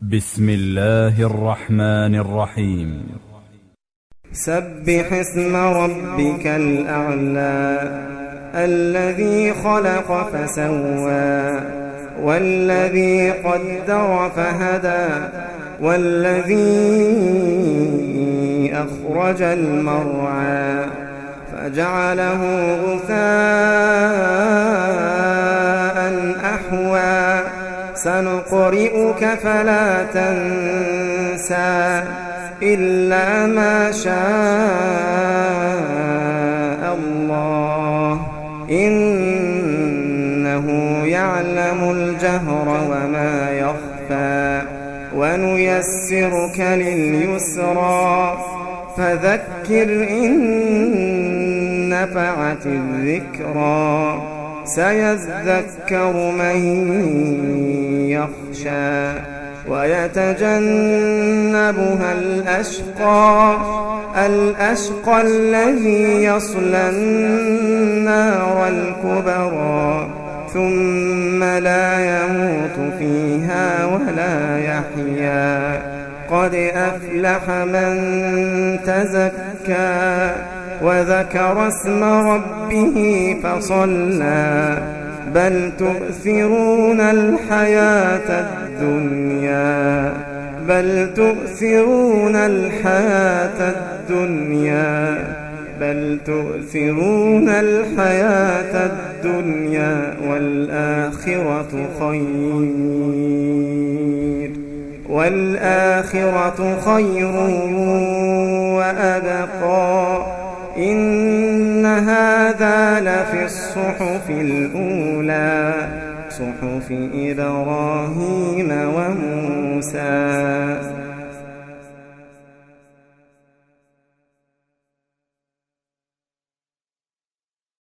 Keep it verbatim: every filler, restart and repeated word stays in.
بسم الله الرحمن الرحيم. سبح اسم ربك الأعلى الذي خلق فسوى والذي قدر فهدى والذي أخرج المرعى فجعله غثاء أحوى سنقرئك فلا تنسى إلا ما شاء الله إنه يعلم الجهر وما يخفى ونيسرك لليسرى فذكر إن نفعت الذكرى سيذكر من يخشى ويتجنبها الأشقى الأشقى الذي يصلى النار الكبرى ثم لا يموت فيها ولا يحيا قد أفلح من تزكى وذكر اسم ربه فصلى بل تؤثرون الحياة الدنيا بل تؤثرون الحياة الدنيا بل تؤثرون الحياة الدنيا والآخرة خير والآخرة خير وأبقى إن هذا لفي الصحف الأولى صحف إبراهيم وموسى.